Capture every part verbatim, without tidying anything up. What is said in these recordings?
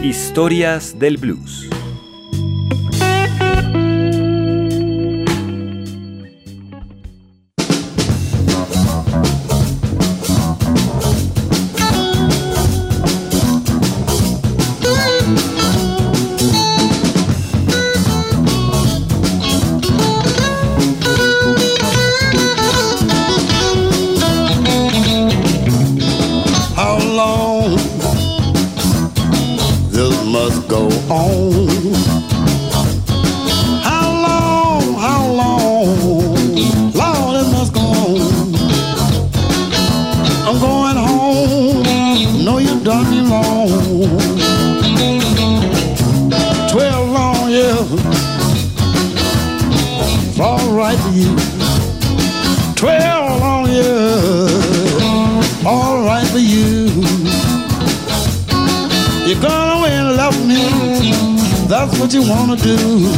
Historias del Blues. That's what you wanna do.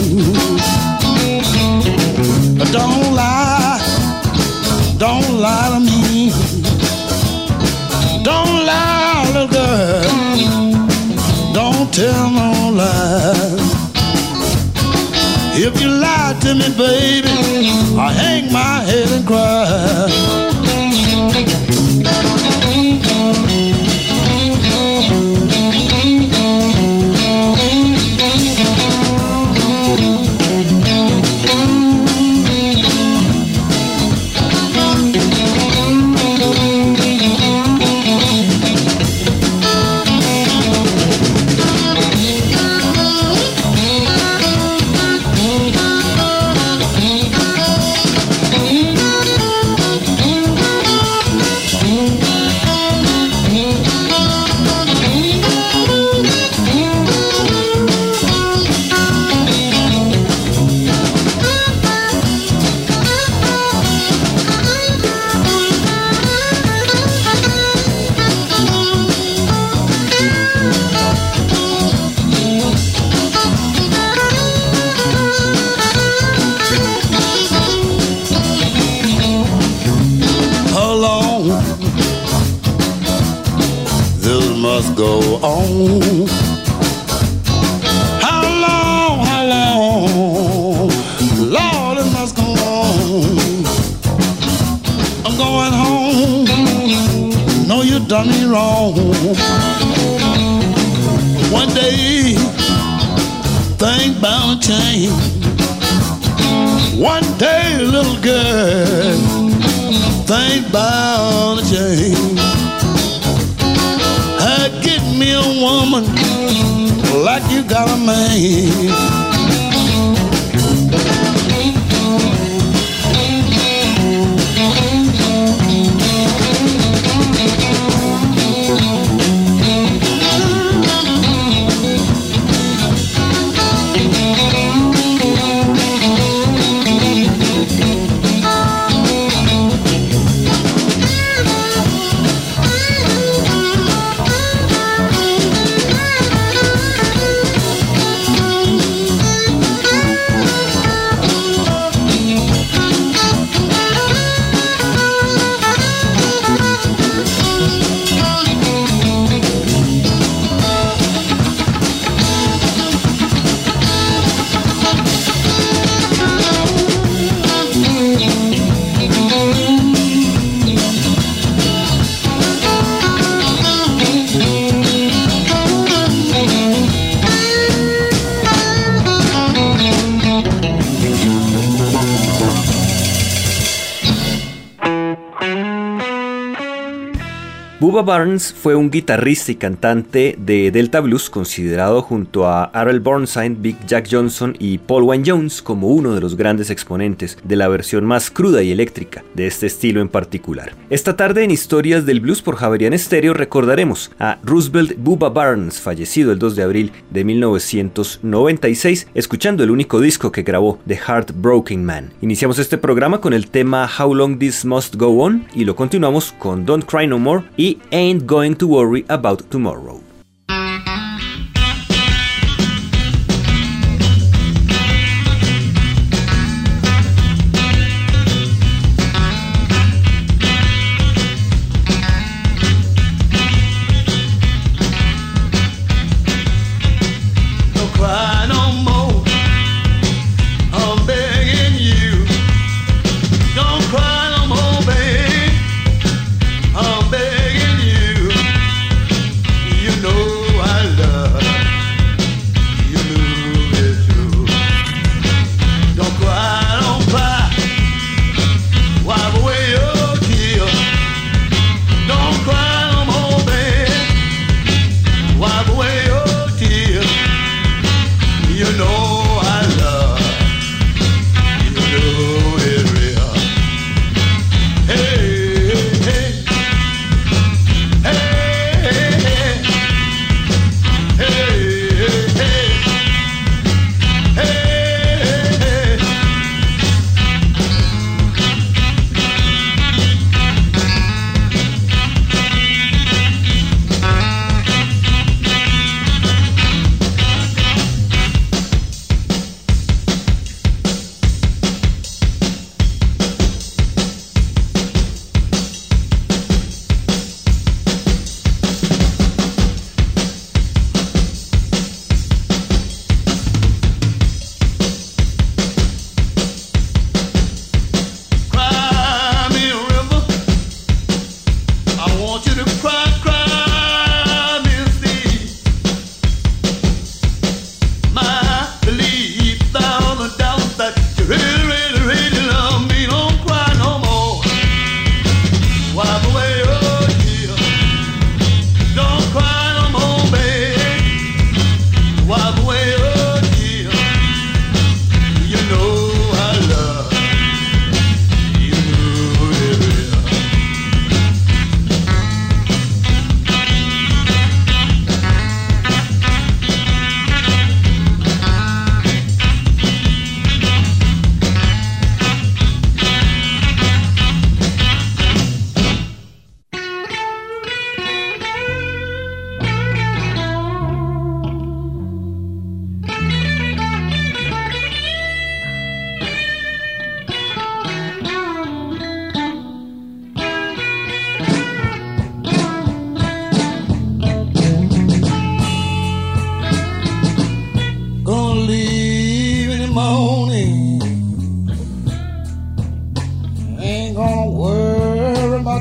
But don't lie, don't lie to me. Don't lie, little girl. Don't tell no lie. If you lie to me, baby, I hang my head and cry. Go on. How long, how long? Lord, it must go on. I'm going home. No, you done me wrong. One day, things bound to change. One day, little girl, things bound to change. Get me a woman like you got a man. Bubba Barnes fue un guitarrista y cantante de Delta Blues considerado junto a Arrell Burnside, Big Jack Johnson y Paul Wayne Jones como uno de los grandes exponentes de la versión más cruda y eléctrica de este estilo en particular. Esta tarde en Historias del Blues por Javerian Estéreo recordaremos a Roosevelt Bubba Barnes, fallecido el dos de abril de mil novecientos noventa y seis, escuchando el único disco que grabó, The Heartbroken Man. Iniciamos este programa con el tema How Long This Must Go On y lo continuamos con Don't Cry No More y Ain't Going to Worry About Tomorrow.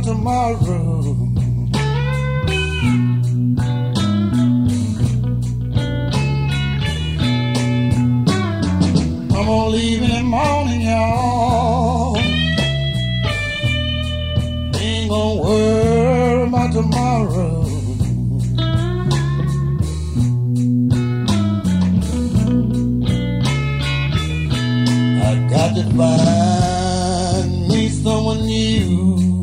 tomorrow. I'm gonna leave in the morning, y'all. Ain't gonna worry about tomorrow. I got to find me someone new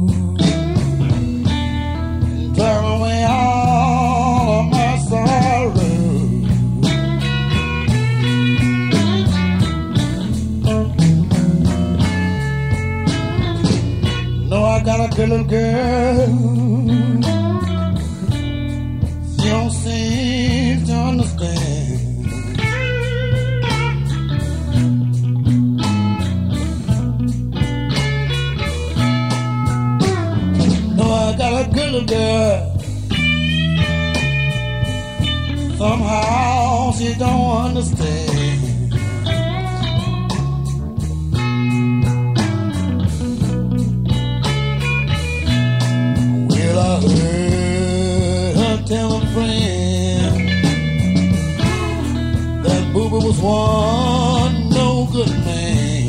and turn away all of my sorrow. No, I got a good little girl. She don't seem to understand. No, I got a good little girl. Somehow she don't understand. Well, I heard her tell a friend that Booba was one no good man.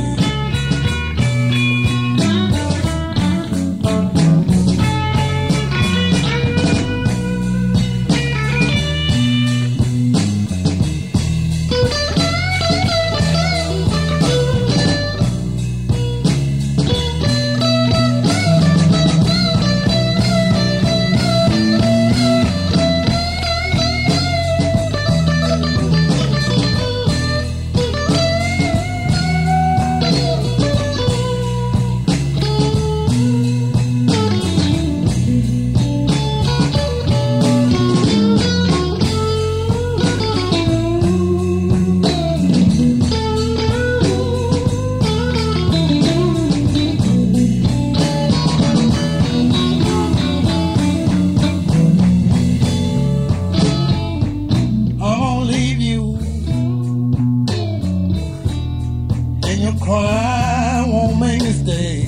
Cry won't make me stay.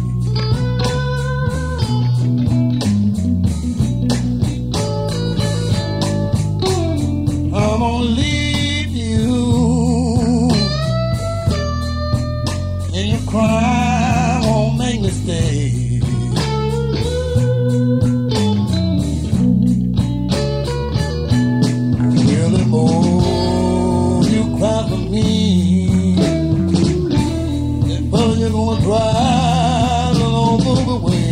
I'm gonna leave you, and your cry won't make me stay. Well, the more you cry for me, you're gonna drive along the way.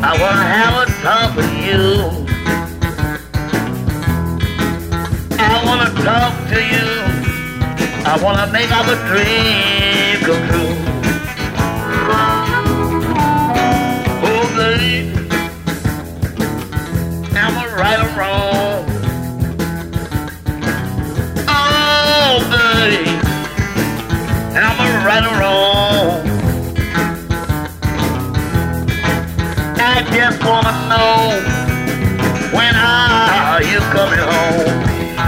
I wanna have a talk with you. I wanna talk to you. I wanna make our dream come true. Oh, baby, am I right or wrong? Oh, baby, am I right or wrong? I just wanna know, when are you coming home?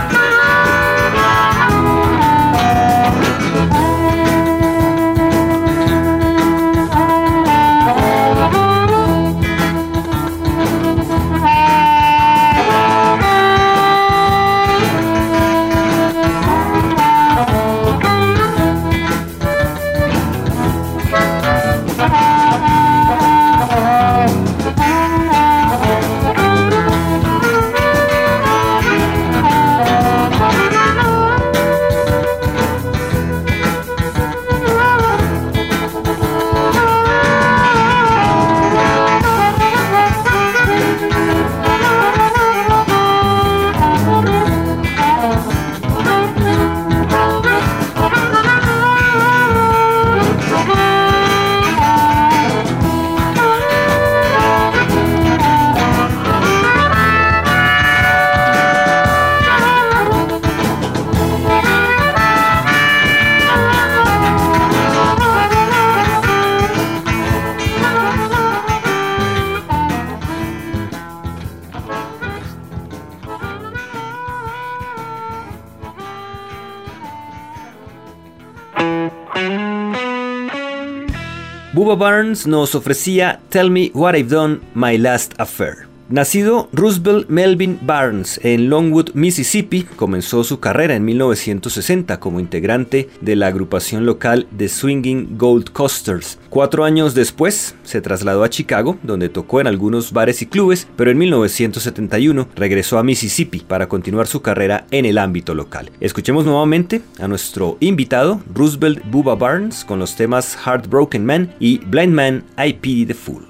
Bubba Barnes nos ofrecía Tell Me What I've Done, My Last Affair. Nacido Roosevelt Melvin Barnes en Longwood, Mississippi, comenzó su carrera en mil novecientos sesenta como integrante de la agrupación local The Swinging Gold Coasters. Cuatro años después se trasladó a Chicago, donde tocó en algunos bares y clubes, pero en mil novecientos setenta y uno regresó a Mississippi para continuar su carrera en el ámbito local. Escuchemos nuevamente a nuestro invitado, Roosevelt Bubba Barnes, con los temas Heartbroken Man y Blind Man, I Pity the Fool.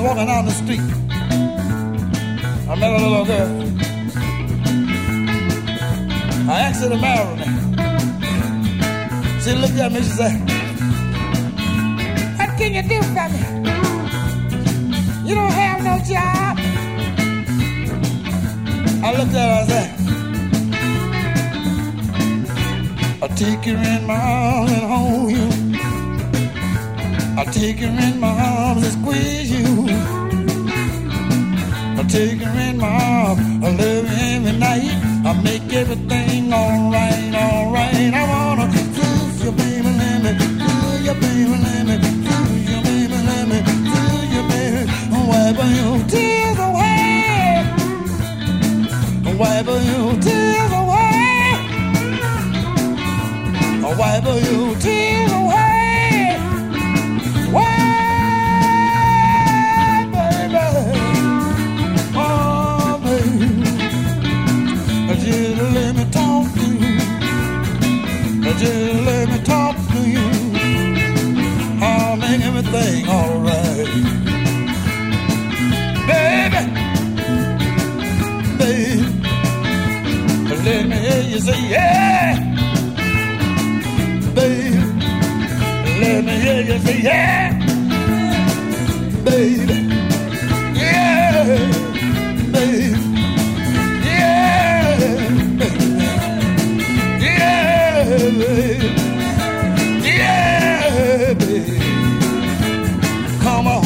walking down the street. I met a little girl. I asked her to marry me. She looked at me, she said, "What can you do for me? You don't have no job." I looked at her and said, "I'll take you in my arms and hold you. I'll take you in my arms and squeeze you. I'll take you in my arms, I'll love you every night. I'll make everything alright, alright. I wanna lose you, baby, let me, lose you, baby, let me, lose you, baby, let me, lose you, baby. Wipe your tears away, wipe your tears away, wipe your tears away. Why, baby? Oh, baby. Just let me talk to you. Just let me talk to you. I'll make everything alright. Baby, baby, let me hear you say yeah. Baby, let me hear you say yeah. Baby, yeah, baby, yeah, yeah, baby, yeah, baby. Come on.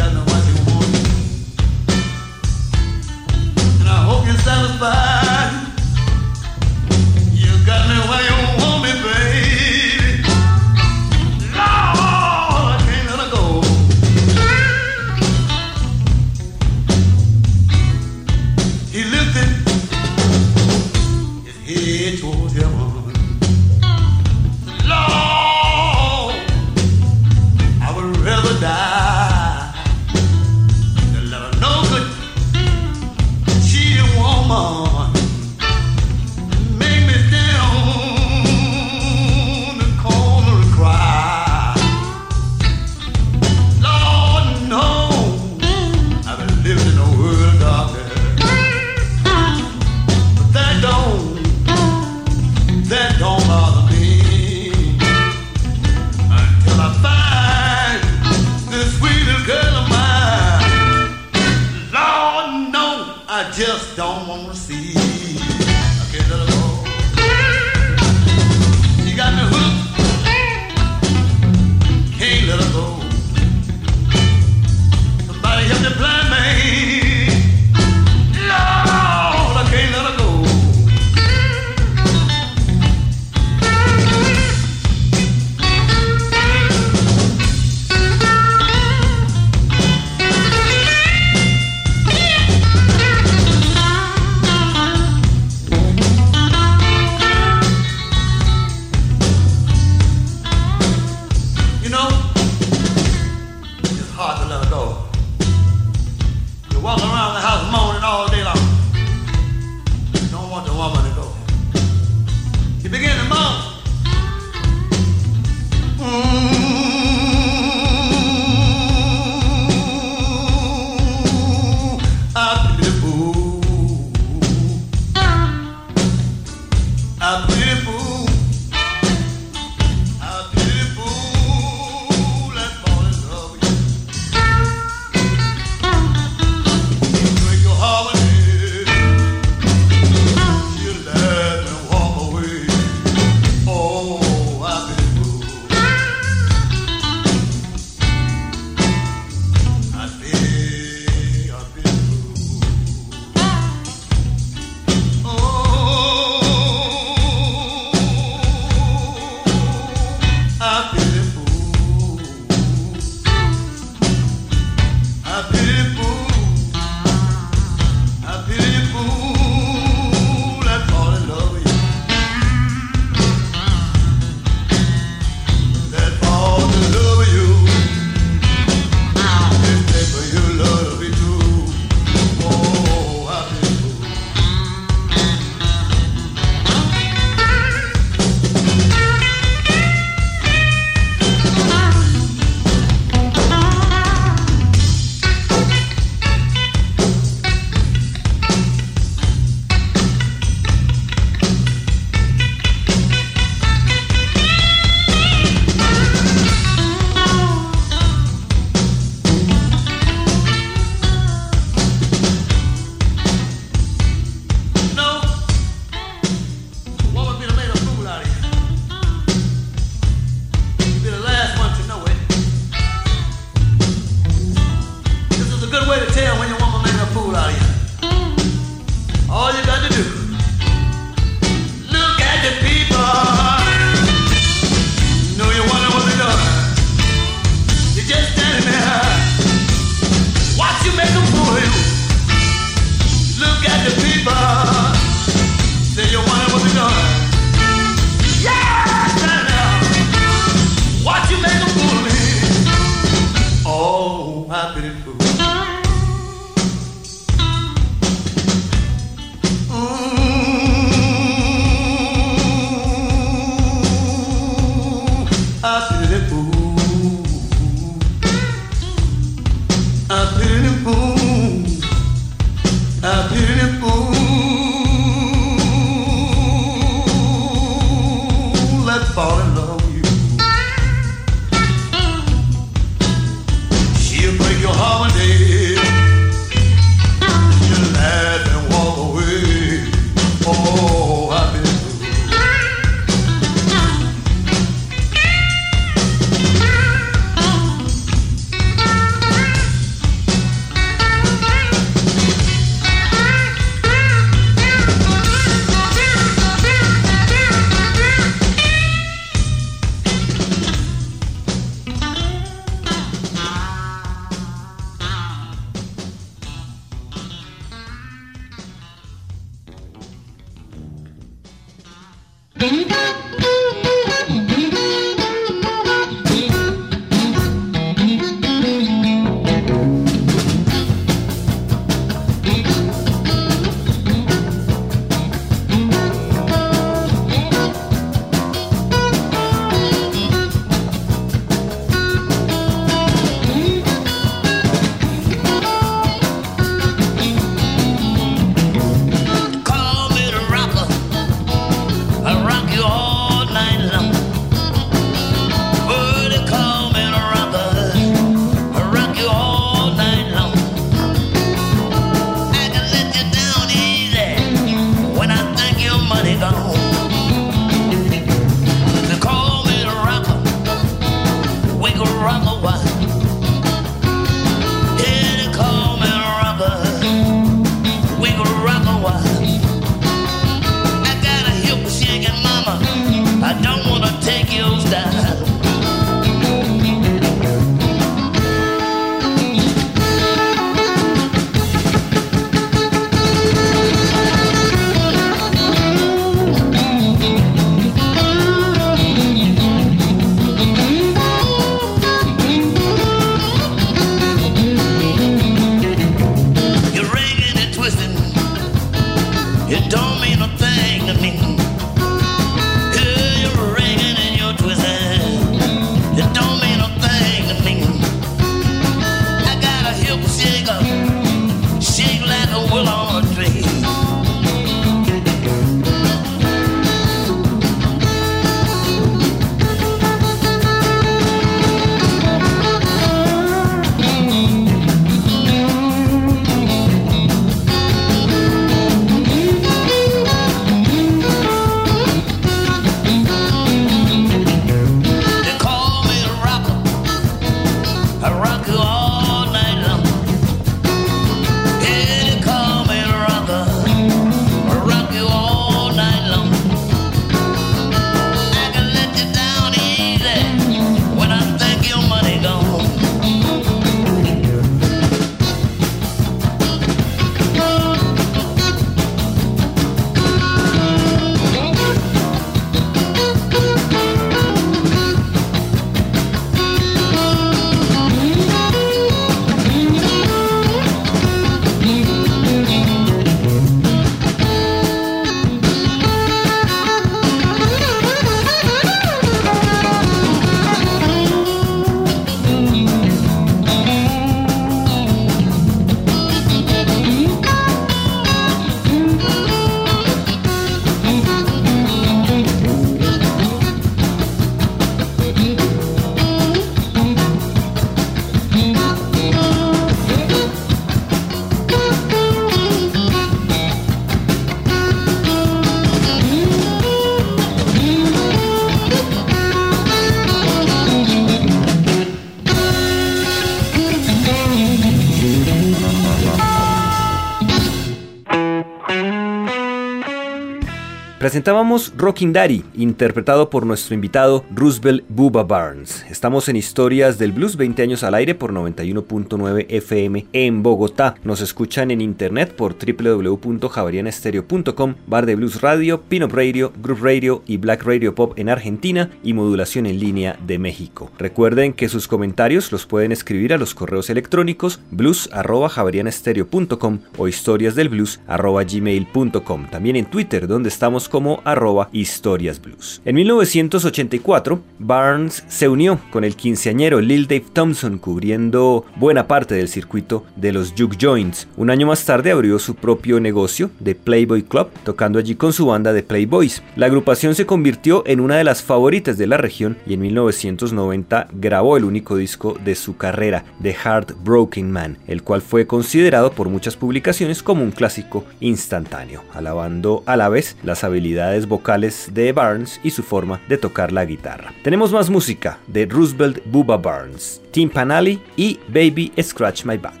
Presentábamos Rockin' Daddy, interpretado por nuestro invitado Roosevelt Bubba Barnes. Estamos en Historias del Blues, veinte años al aire por noventa y uno punto nueve F M en Bogotá. Nos escuchan en internet por doble u doble u doble u punto javeriana estéreo punto com, Bar de Blues Radio, Pin-Up Radio, Group Radio y Black Radio Pop en Argentina y Modulación en Línea de México. Recuerden que sus comentarios los pueden escribir a los correos electrónicos blues arroba javeriana estéreo punto com o historiasdelblues arroba gmail punto com. También en Twitter, donde estamos como arroba historiasblues. En mil novecientos ochenta y cuatro, Barnes se unió con el quinceañero Lil Dave Thompson, cubriendo buena parte del circuito de los juke joints. Un año más tarde abrió su propio negocio, The Playboy Club, tocando allí con su banda de Playboys. La agrupación se convirtió en una de las favoritas de la región y en mil novecientos noventa grabó el único disco de su carrera, The Heartbroken Man, el cual fue considerado por muchas publicaciones como un clásico instantáneo, alabando a la vez las habilidades vocales de Barnes y su forma de tocar la guitarra. Tenemos más música de Roosevelt Bubba Barnes, Tim Panali y Baby Scratch My Back.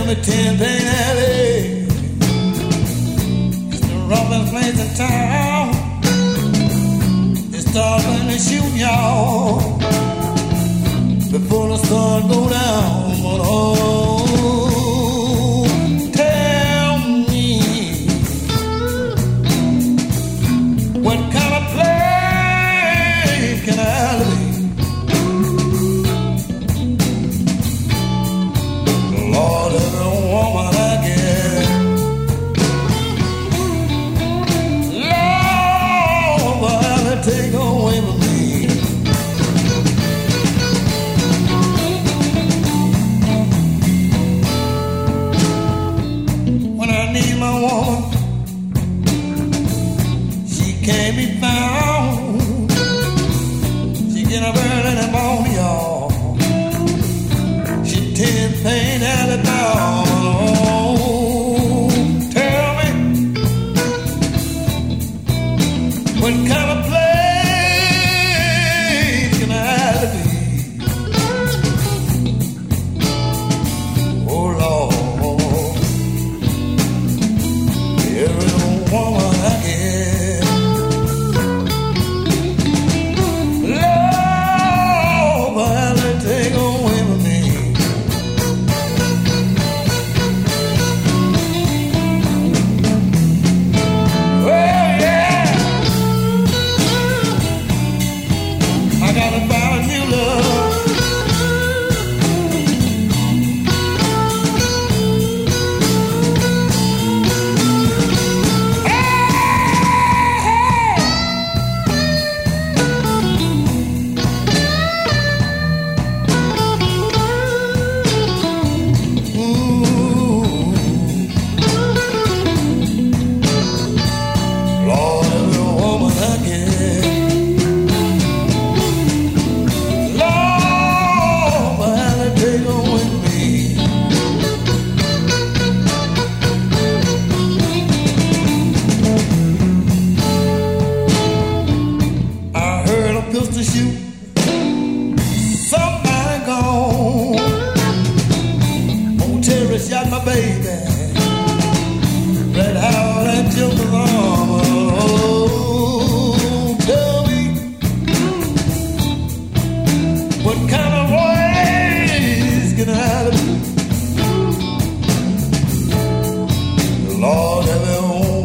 me ten Penn Alley. It's the roughest place in town. They start when they shoot y'all before the sun go down. But oh, tell me, what kind of place can I live? Lord, every woman I get, Lord, why they take away from me? When I need my woman, she can't be found. She get up early in the morning, y'all. Ten Penn Alley down. Tell me, what kind of place can I be? Oh Lord, every woman I get, Lord, why they take away from me?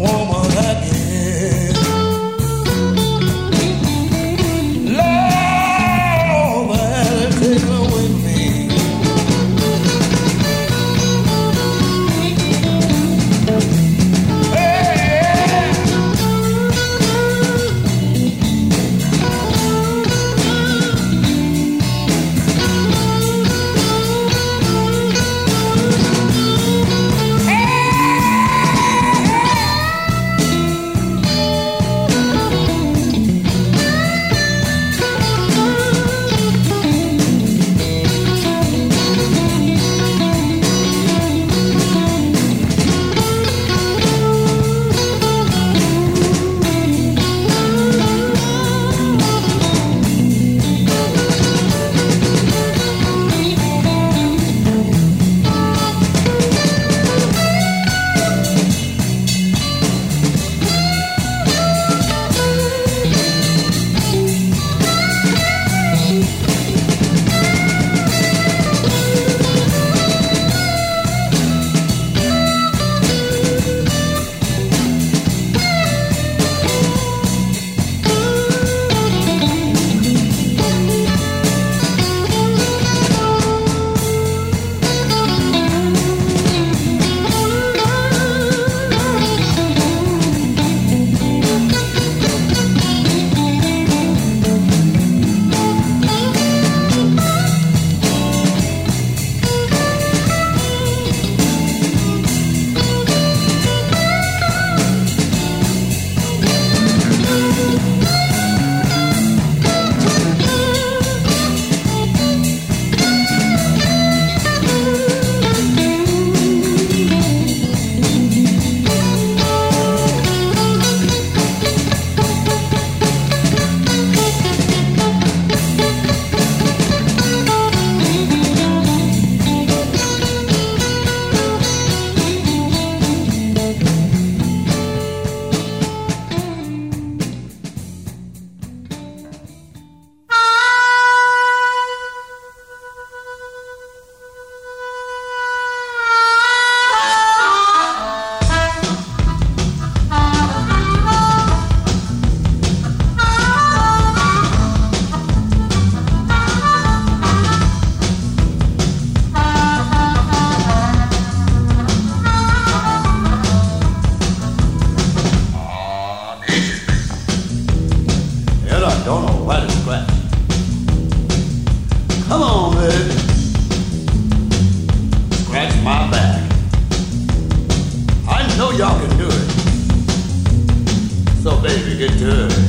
Lord, don't know where to scratch. Come on, baby. Scratch my back. I know y'all can do it. So baby, get to it.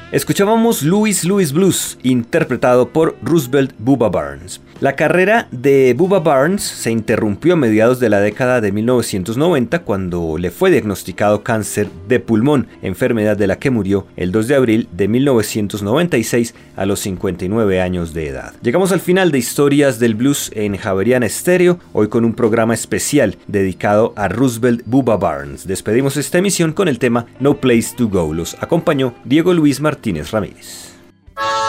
Escuchábamos Louis Louis Blues, interpretado por Roosevelt Bubba Barnes. La carrera de Bubba Barnes se interrumpió a mediados de la década de mil novecientos noventa cuando le fue diagnosticado cáncer de pulmón, enfermedad de la que murió el dos de abril de mil novecientos noventa y seis a los cincuenta y nueve años de edad. Llegamos al final de Historias del Blues en Javeriana Estéreo, hoy con un programa especial dedicado a Roosevelt Bubba Barnes. Despedimos esta emisión con el tema No Place to Go. Los acompañó Diego Luis Martínez Ramírez.